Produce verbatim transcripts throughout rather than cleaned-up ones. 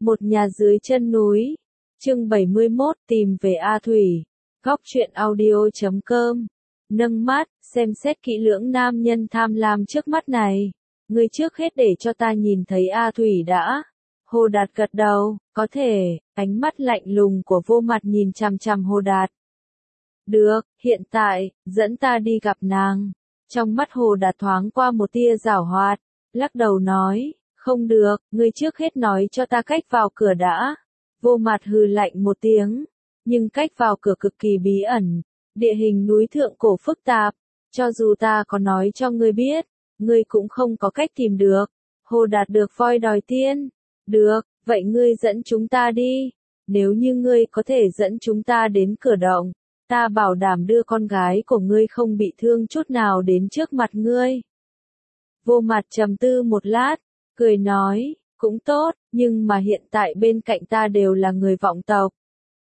Một nhà dưới chân núi. Chương bảy mươi mốt tìm về A Thủy. Góc truyện audio chấm com. Nâng mắt, xem xét kỹ lưỡng nam nhân tham lam trước mắt này. Ngươi trước hết để cho ta nhìn thấy A Thủy đã. Hồ Đạt gật đầu, có thể, ánh mắt lạnh lùng của Vô Mặt nhìn chằm chằm Hồ Đạt. Được, hiện tại, dẫn ta đi gặp nàng. Trong mắt Hồ Đạt thoáng qua một tia giảo hoạt, lắc đầu nói, không được, ngươi trước hết nói cho ta cách vào cửa đã. Vô Mặt hừ lạnh một tiếng, nhưng cách vào cửa cực kỳ bí ẩn, địa hình núi thượng cổ phức tạp, cho dù ta có nói cho ngươi biết, ngươi cũng không có cách tìm được. Hồ Đạt được voi đòi tiên. Được, vậy ngươi dẫn chúng ta đi. Nếu như ngươi có thể dẫn chúng ta đến cửa động, ta bảo đảm đưa con gái của ngươi không bị thương chút nào đến trước mặt ngươi. Vô Mặt trầm tư một lát, cười nói, cũng tốt, nhưng mà hiện tại bên cạnh ta đều là người vọng tộc.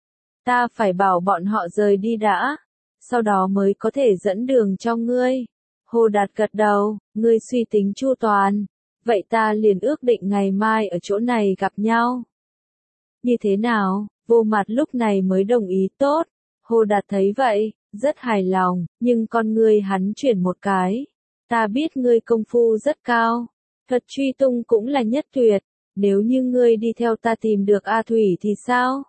Ta phải bảo bọn họ rời đi đã, sau đó mới có thể dẫn đường cho ngươi. Hồ Đạt gật đầu, ngươi suy tính chu toàn. Vậy ta liền ước định ngày mai ở chỗ này gặp nhau. Như thế nào? Vô Mặt lúc này mới đồng ý tốt. Hồ Đạt thấy vậy, rất hài lòng, nhưng con ngươi hắn chuyển một cái. Ta biết ngươi công phu rất cao, thuật truy tung cũng là nhất tuyệt, nếu như ngươi đi theo ta tìm được A Thủy thì sao?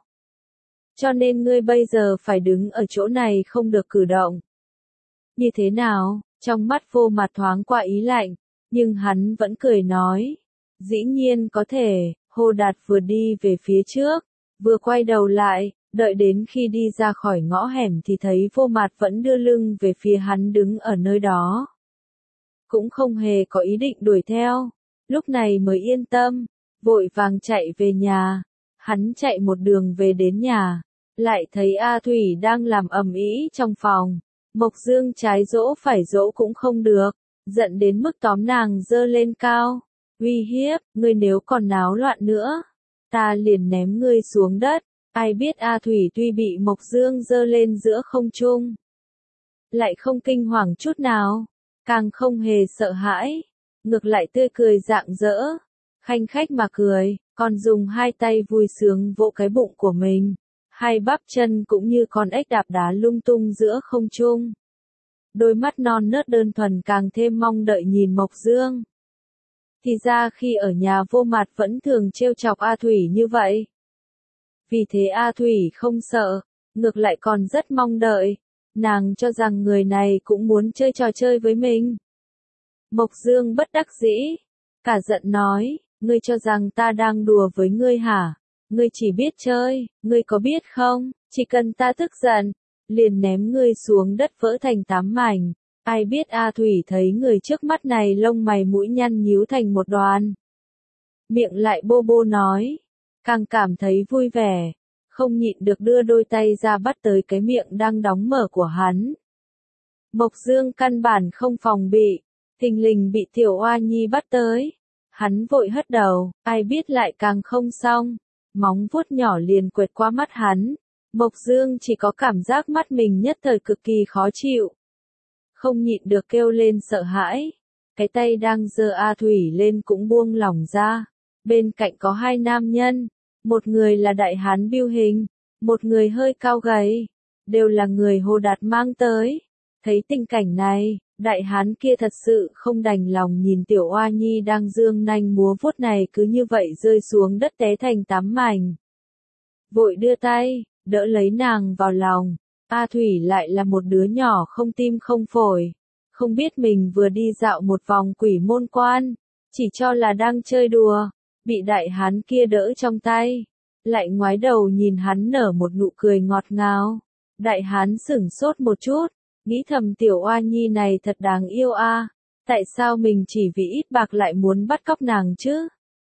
Cho nên ngươi bây giờ phải đứng ở chỗ này không được cử động. Như thế nào? Trong mắt Vô Mặt thoáng qua ý lạnh, nhưng hắn vẫn cười nói, dĩ nhiên có thể. Hồ Đạt vừa đi về phía trước, vừa quay đầu lại, đợi đến khi đi ra khỏi ngõ hẻm thì thấy Vô Mặt vẫn đưa lưng về phía hắn đứng ở nơi đó. Cũng không hề có ý định đuổi theo, lúc này mới yên tâm, vội vàng chạy về nhà. Hắn chạy một đường về đến nhà, lại thấy A Thủy đang làm ầm ĩ trong phòng. Mộc Dương trái dỗ phải dỗ cũng không được, giận đến mức tóm nàng giơ lên cao, uy hiếp, ngươi nếu còn náo loạn nữa, ta liền ném ngươi xuống đất. Ai biết A Thủy tuy bị Mộc Dương giơ lên giữa không trung, lại không kinh hoàng chút nào, càng không hề sợ hãi, ngược lại tươi cười rạng rỡ, khanh khách mà cười, còn dùng hai tay vui sướng vỗ cái bụng của mình, hai bắp chân cũng như con ếch đạp đá lung tung giữa không trung. Đôi mắt non nớt đơn thuần càng thêm mong đợi nhìn Mộc Dương. Thì ra khi ở nhà Vô Mặt vẫn thường trêu chọc A Thủy như vậy. Vì thế A Thủy không sợ, ngược lại còn rất mong đợi, nàng cho rằng người này cũng muốn chơi trò chơi với mình. Mộc Dương bất đắc dĩ, cả giận nói, ngươi cho rằng ta đang đùa với ngươi hả? Ngươi chỉ biết chơi, ngươi có biết không, chỉ cần ta tức giận, liền ném ngươi xuống đất vỡ thành tám mảnh. Ai biết A Thủy thấy người trước mắt này lông mày mũi nhăn nhíu thành một đoàn. Miệng lại bô bô nói, càng cảm thấy vui vẻ, không nhịn được đưa đôi tay ra bắt tới cái miệng đang đóng mở của hắn. Mộc Dương căn bản không phòng bị, thình lình bị Tiểu Oa Nhi bắt tới. Hắn vội hất đầu, ai biết lại càng không xong, móng vuốt nhỏ liền quẹt qua mắt hắn. Mộc Dương chỉ có cảm giác mắt mình nhất thời cực kỳ khó chịu. Không nhịn được kêu lên sợ hãi. Cái tay đang giơ A Thủy lên cũng buông lỏng ra. Bên cạnh có hai nam nhân. Một người là đại hán Bưu Hình. Một người hơi cao gầy. Đều là người Hồ Đạt mang tới. Thấy tình cảnh này, đại hán kia thật sự không đành lòng nhìn Tiểu Oa Nhi đang dương nanh múa vuốt này cứ như vậy rơi xuống đất té thành tám mảnh. Vội đưa tay, đỡ lấy nàng vào lòng. A Thủy lại là một đứa nhỏ không tim không phổi, không biết mình vừa đi dạo một vòng quỷ môn quan, chỉ cho là đang chơi đùa, bị đại hán kia đỡ trong tay, lại ngoái đầu nhìn hắn nở một nụ cười ngọt ngào. Đại hán sửng sốt một chút, nghĩ thầm Tiểu Oa Nhi này thật đáng yêu a, tại sao mình chỉ vì ít bạc lại muốn bắt cóc nàng chứ?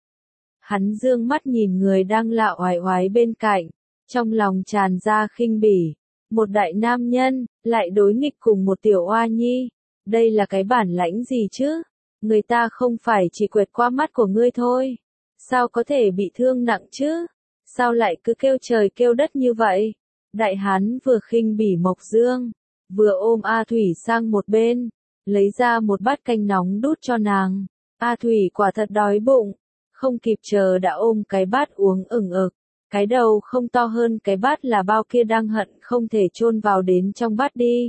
Hắn dương mắt nhìn người đang lạo oải oái bên cạnh, trong lòng tràn ra khinh bỉ. Một đại nam nhân, lại đối nghịch cùng một Tiểu Oa Nhi. Đây là cái bản lãnh gì chứ? Người ta không phải chỉ quẹt qua mắt của ngươi thôi. Sao có thể bị thương nặng chứ? Sao lại cứ kêu trời kêu đất như vậy? Đại hán vừa khinh bỉ Mộc Dương, vừa ôm A Thủy sang một bên, lấy ra một bát canh nóng đút cho nàng. A Thủy quả thật đói bụng, không kịp chờ đã ôm cái bát uống ửng ực, cái đầu không to hơn cái bát là bao kia đang hận không thể chôn vào đến trong bát đi.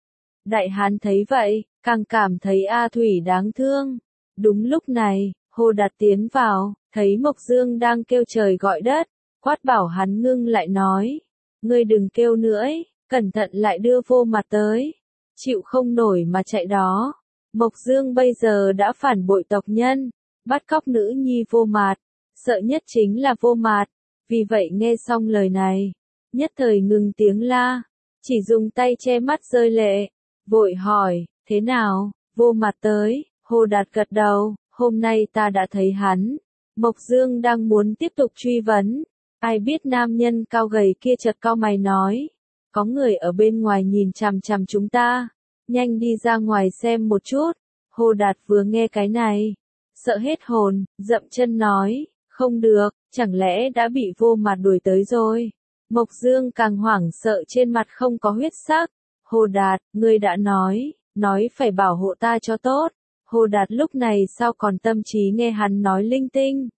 Đại hán thấy vậy, càng cảm thấy A Thủy đáng thương. Đúng lúc này, Hồ Đạt tiến vào, thấy Mộc Dương đang kêu trời gọi đất, quát bảo hắn ngưng lại nói, ngươi đừng kêu nữa ấy, cẩn thận lại đưa Vô Mặt tới, chịu không nổi mà chạy đó. Mộc Dương bây giờ đã phản bội tộc nhân, bắt cóc nữ nhi Vô Mặt, sợ nhất chính là Vô Mặt, vì vậy nghe xong lời này, nhất thời ngừng tiếng la, chỉ dùng tay che mắt rơi lệ, vội hỏi, thế nào, Vô Mặt tới, Hồ Đạt gật đầu, hôm nay ta đã thấy hắn. Mộc Dương đang muốn tiếp tục truy vấn, ai biết nam nhân cao gầy kia chợt cau mày nói, có người ở bên ngoài nhìn chằm chằm chúng ta, nhanh đi ra ngoài xem một chút. Hồ Đạt vừa nghe cái này, sợ hết hồn, dậm chân nói, không được, chẳng lẽ đã bị Vô Mặt đuổi tới rồi. Mộc Dương càng hoảng sợ trên mặt không có huyết sắc, Hồ Đạt, ngươi đã nói, nói phải bảo hộ ta cho tốt. Hồ Đạt lúc này sao còn tâm trí nghe hắn nói linh tinh.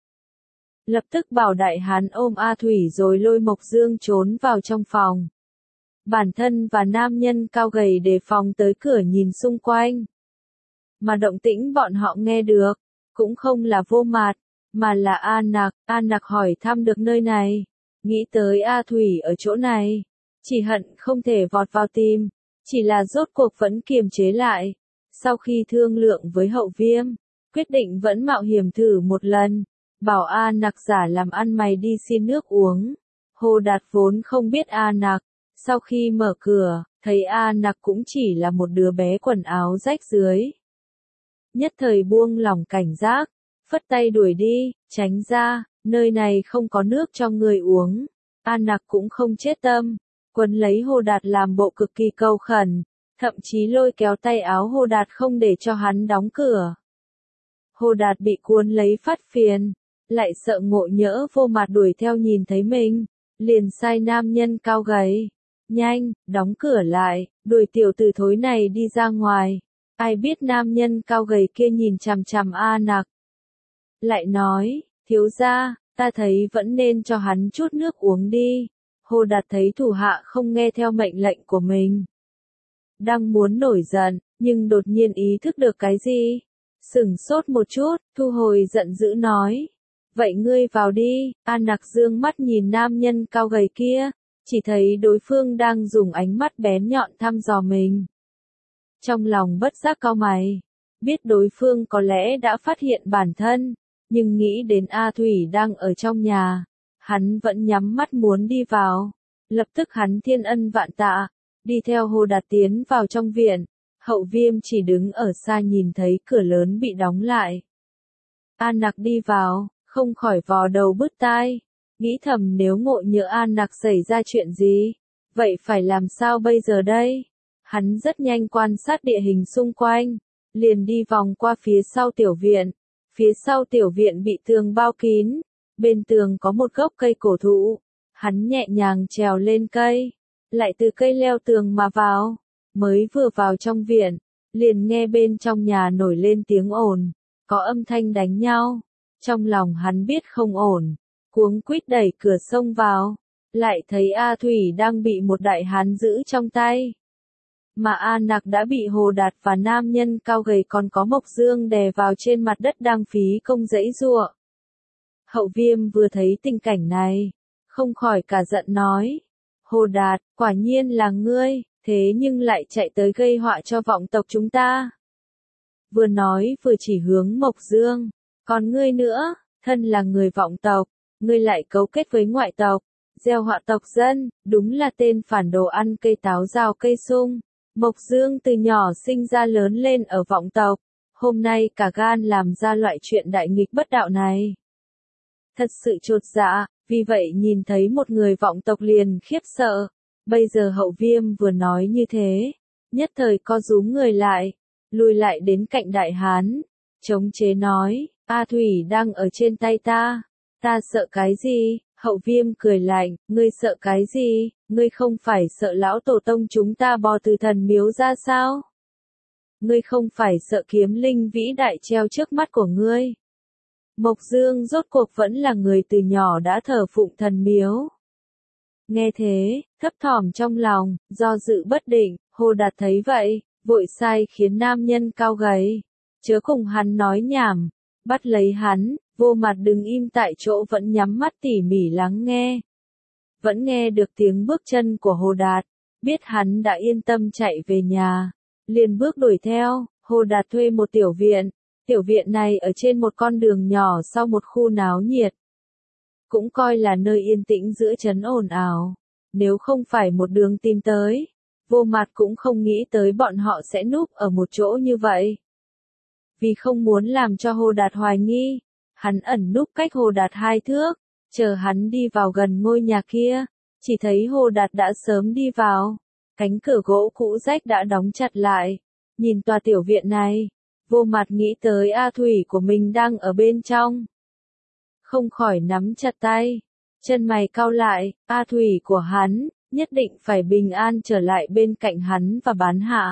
Lập tức bảo đại hán ôm A Thủy rồi lôi Mộc Dương trốn vào trong phòng. Bản thân và nam nhân cao gầy đề phòng tới cửa nhìn xung quanh. Mà động tĩnh bọn họ nghe được, cũng không là Vô Mặt, mà là A Nặc. A Nặc hỏi thăm được nơi này, nghĩ tới A Thủy ở chỗ này, chỉ hận không thể vọt vào tìm, chỉ là rốt cuộc vẫn kiềm chế lại. Sau khi thương lượng với Hậu Viêm, quyết định vẫn mạo hiểm thử một lần, bảo A Nặc giả làm ăn mày đi xin nước uống. Hồ Đạt vốn không biết A Nặc, sau khi mở cửa, thấy A Nặc cũng chỉ là một đứa bé quần áo rách rưới. Nhất thời buông lỏng cảnh giác, phất tay đuổi đi, tránh ra, nơi này không có nước cho người uống. A Nặc cũng không chết tâm, quấn lấy Hồ Đạt làm bộ cực kỳ cầu khẩn, thậm chí lôi kéo tay áo Hồ Đạt không để cho hắn đóng cửa. Hồ Đạt bị cuốn lấy phát phiền, lại sợ ngộ nhỡ Vô Mặt đuổi theo nhìn thấy mình, liền sai nam nhân cao gầy, nhanh, đóng cửa lại, đuổi tiểu tử thối này đi ra ngoài. Ai biết nam nhân cao gầy kia nhìn chằm chằm A Nặc, lại nói, thiếu gia, ta thấy vẫn nên cho hắn chút nước uống đi. Hồ Đạt thấy thủ hạ không nghe theo mệnh lệnh của mình, đang muốn nổi giận, nhưng đột nhiên ý thức được cái gì, sửng sốt một chút, thu hồi giận dữ nói, vậy ngươi vào đi. A Nặc dương mắt nhìn nam nhân cao gầy kia, chỉ thấy đối phương đang dùng ánh mắt bén nhọn thăm dò mình. Trong lòng bất giác cau mày, biết đối phương có lẽ đã phát hiện bản thân, nhưng nghĩ đến A Thủy đang ở trong nhà, hắn vẫn nhắm mắt muốn đi vào. Lập tức hắn thiên ân vạn tạ, đi theo Hồ Đạt tiến vào trong viện. Hậu Viêm chỉ đứng ở xa nhìn thấy cửa lớn bị đóng lại. A Nặc đi vào, không khỏi vò đầu bứt tai, nghĩ thầm nếu ngộ nhỡ A Nặc xảy ra chuyện gì, vậy phải làm sao bây giờ đây? Hắn rất nhanh quan sát địa hình xung quanh, liền đi vòng qua phía sau tiểu viện. Phía sau tiểu viện bị tường bao kín, bên tường có một gốc cây cổ thụ. Hắn nhẹ nhàng trèo lên cây, lại từ cây leo tường mà vào. Mới vừa vào trong viện, liền nghe bên trong nhà nổi lên tiếng ồn, có âm thanh đánh nhau. Trong lòng hắn biết không ổn, cuống quýt đẩy cửa xông vào, lại thấy A Thủy đang bị một đại hán giữ trong tay. Mà A Nặc đã bị Hồ Đạt và nam nhân cao gầy còn có Mộc Dương đè vào trên mặt đất đang phí công giãy giụa. Hậu Viêm vừa thấy tình cảnh này, không khỏi cả giận nói, Hồ Đạt, quả nhiên là ngươi, thế nhưng lại chạy tới gây họa cho vọng tộc chúng ta. Vừa nói vừa chỉ hướng Mộc Dương, còn ngươi nữa, thân là người vọng tộc, ngươi lại cấu kết với ngoại tộc, gieo họa tộc dân, đúng là tên phản đồ ăn cây táo rào cây sung. Mộc Dương từ nhỏ sinh ra lớn lên ở vọng tộc, hôm nay cả gan làm ra loại chuyện đại nghịch bất đạo này. Thật sự chột dạ, vì vậy nhìn thấy một người vọng tộc liền khiếp sợ. Bây giờ Hậu Viêm vừa nói như thế, nhất thời co rúm người lại, lùi lại đến cạnh đại hán, chống chế nói, A Thủy đang ở trên tay ta, ta sợ cái gì? Hậu Viêm cười lạnh, ngươi sợ cái gì, ngươi không phải sợ lão tổ tông chúng ta bò từ thần miếu ra sao? Ngươi không phải sợ kiếm linh vĩ đại treo trước mắt của ngươi? Mộc Dương rốt cuộc vẫn là người từ nhỏ đã thờ phụng thần miếu. Nghe thế, thấp thỏm trong lòng, do dự bất định, Hồ Đạt thấy vậy, vội sai khiến nam nhân cao gầy, chớ cùng hắn nói nhảm, bắt lấy hắn, Vô Mặt đứng im tại chỗ vẫn nhắm mắt tỉ mỉ lắng nghe. Vẫn nghe được tiếng bước chân của Hồ Đạt, biết hắn đã yên tâm chạy về nhà, liền bước đuổi theo. Hồ Đạt thuê một tiểu viện, tiểu viện này ở trên một con đường nhỏ sau một khu náo nhiệt. Cũng coi là nơi yên tĩnh giữa trấn ồn ào, nếu không phải một đường tìm tới, Vô Mặt cũng không nghĩ tới bọn họ sẽ núp ở một chỗ như vậy. Vì không muốn làm cho Hồ Đạt hoài nghi, hắn ẩn núp cách Hồ Đạt hai thước, chờ hắn đi vào gần ngôi nhà kia, chỉ thấy Hồ Đạt đã sớm đi vào, cánh cửa gỗ cũ rách đã đóng chặt lại. Nhìn tòa tiểu viện này, Vô Mặt nghĩ tới A Thủy của mình đang ở bên trong. Không khỏi nắm chặt tay, chân mày cau lại, A Thủy của hắn, nhất định phải bình an trở lại bên cạnh hắn và bán hạ.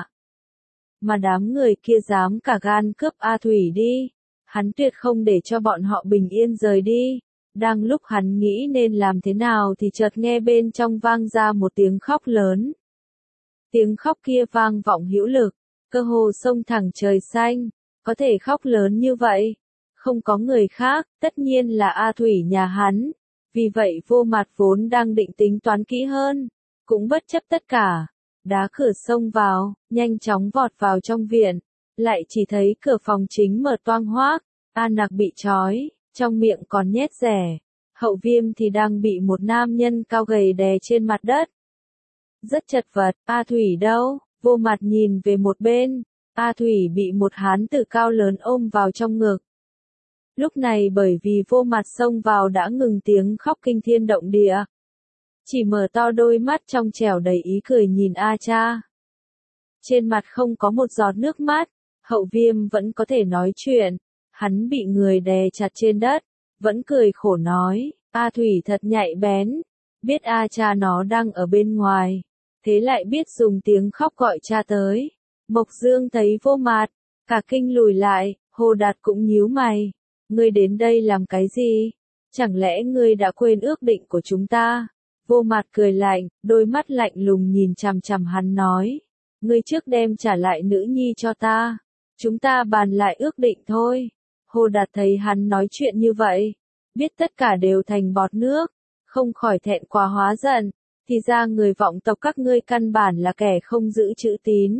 Mà đám người kia dám cả gan cướp A Thủy đi, hắn tuyệt không để cho bọn họ bình yên rời đi. Đang lúc hắn nghĩ nên làm thế nào thì chợt nghe bên trong vang ra một tiếng khóc lớn. Tiếng khóc kia vang vọng hữu lực, cơ hồ sông thẳng trời xanh, có thể khóc lớn như vậy. Không có người khác, tất nhiên là A Thủy nhà hắn. Vì vậy Vô Mặt vốn đang định tính toán kỹ hơn, cũng bất chấp tất cả, đá cửa xông vào, nhanh chóng vọt vào trong viện, lại chỉ thấy cửa phòng chính mở toang hoác, A Nặc bị trói, trong miệng còn nhét rẻ, Hậu Viêm thì đang bị một nam nhân cao gầy đè trên mặt đất. Rất chật vật, A Thủy đâu? Vô Mặt nhìn về một bên, A Thủy bị một hán tử cao lớn ôm vào trong ngực. Lúc này bởi vì Vô Mặt xông vào đã ngừng tiếng khóc kinh thiên động địa. Chỉ mở to đôi mắt trong trẻo đầy ý cười nhìn A Cha. Trên mặt không có một giọt nước mắt, Hậu Viêm vẫn có thể nói chuyện. Hắn bị người đè chặt trên đất, vẫn cười khổ nói, A Thủy thật nhạy bén, biết A Cha nó đang ở bên ngoài, thế lại biết dùng tiếng khóc gọi cha tới. Mộc Dương thấy Vô Mặt, cả kinh lùi lại, Hồ Đạt cũng nhíu mày, ngươi đến đây làm cái gì? Chẳng lẽ ngươi đã quên ước định của chúng ta? Vô Mặt cười lạnh, đôi mắt lạnh lùng nhìn chằm chằm hắn nói, ngươi trước đem trả lại nữ nhi cho ta, chúng ta bàn lại ước định thôi. Hồ Đạt thấy hắn nói chuyện như vậy, biết tất cả đều thành bọt nước, không khỏi thẹn quá hóa giận, thì ra người vọng tộc các ngươi căn bản là kẻ không giữ chữ tín.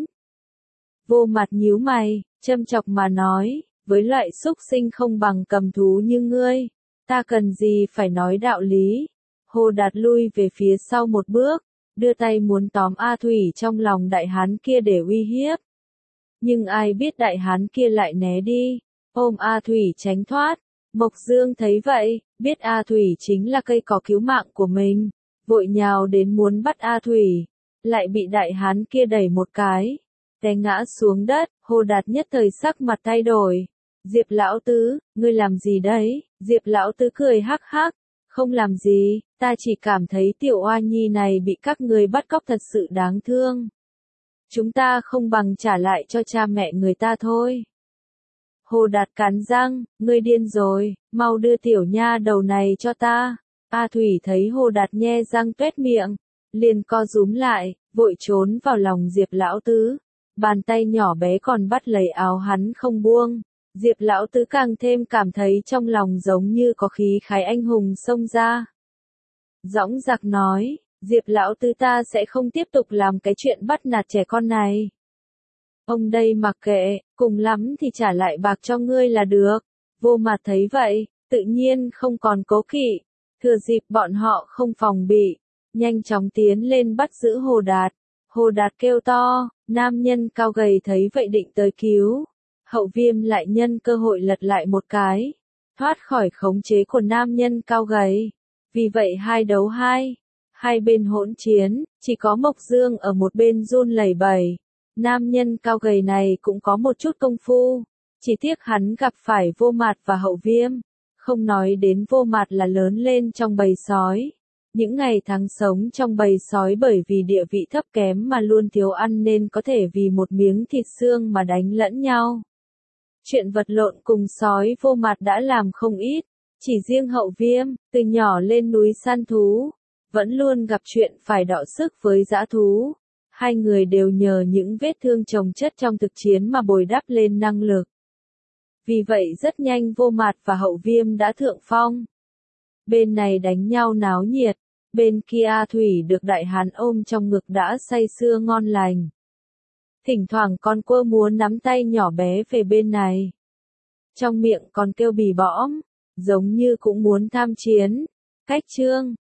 Vô Mặt nhíu mày, châm chọc mà nói, với loại xúc sinh không bằng cầm thú như ngươi, ta cần gì phải nói đạo lý. Hồ Đạt lui về phía sau một bước, đưa tay muốn tóm A Thủy trong lòng đại hán kia để uy hiếp. Nhưng ai biết đại hán kia lại né đi, ôm A Thủy tránh thoát. Mộc Dương thấy vậy, biết A Thủy chính là cây cỏ cứu mạng của mình, vội nhào đến muốn bắt A Thủy, lại bị đại hán kia đẩy một cái, té ngã xuống đất. Hồ Đạt nhất thời sắc mặt thay đổi. Diệp lão tứ, ngươi làm gì đấy? Diệp lão tứ cười hắc hắc, không làm gì, ta chỉ cảm thấy tiểu oa nhi này bị các người bắt cóc thật sự đáng thương. Chúng ta không bằng trả lại cho cha mẹ người ta thôi. Hồ Đạt cắn răng, ngươi điên rồi, mau đưa tiểu nha đầu này cho ta. A Thủy thấy Hồ Đạt nhe răng tuét miệng, liền co rúm lại, vội trốn vào lòng Diệp lão tứ. Bàn tay nhỏ bé còn bắt lấy áo hắn không buông. Diệp lão tứ càng thêm cảm thấy trong lòng giống như có khí khái anh hùng xông ra. Dõng dạc nói, Diệp lão tứ ta sẽ không tiếp tục làm cái chuyện bắt nạt trẻ con này. Ông đây mặc kệ, cùng lắm thì trả lại bạc cho ngươi là được. Vô Mặt thấy vậy, tự nhiên không còn cố kỵ, thừa dịp bọn họ không phòng bị, nhanh chóng tiến lên bắt giữ Hồ Đạt. Hồ Đạt kêu to, nam nhân cao gầy thấy vậy định tới cứu. Hậu Viêm lại nhân cơ hội lật lại một cái, thoát khỏi khống chế của nam nhân cao gầy. Vì vậy hai đấu hai, hai bên hỗn chiến, chỉ có Mộc Dương ở một bên run lẩy bẩy. Nam nhân cao gầy này cũng có một chút công phu, chỉ tiếc hắn gặp phải Vô Mặt và Hậu Viêm, không nói đến Vô Mặt là lớn lên trong bầy sói. Những ngày tháng sống trong bầy sói bởi vì địa vị thấp kém mà luôn thiếu ăn nên có thể vì một miếng thịt xương mà đánh lẫn nhau. Chuyện vật lộn cùng sói vô mặt đã làm không ít, chỉ riêng Hậu Viêm, từ nhỏ lên núi săn thú, vẫn luôn gặp chuyện phải đọ sức với dã thú. Hai người đều nhờ những vết thương chồng chất trong thực chiến mà bồi đắp lên năng lực. Vì vậy rất nhanh Vô Mặt và Hậu Viêm đã thượng phong. Bên này đánh nhau náo nhiệt, bên kia A Thủy được đại hán ôm trong ngực đã say sưa ngon lành. Thỉnh thoảng còn quơ múa nắm tay nhỏ bé về bên này. Trong miệng còn kêu bì bõm, giống như cũng muốn tham chiến. Cách chương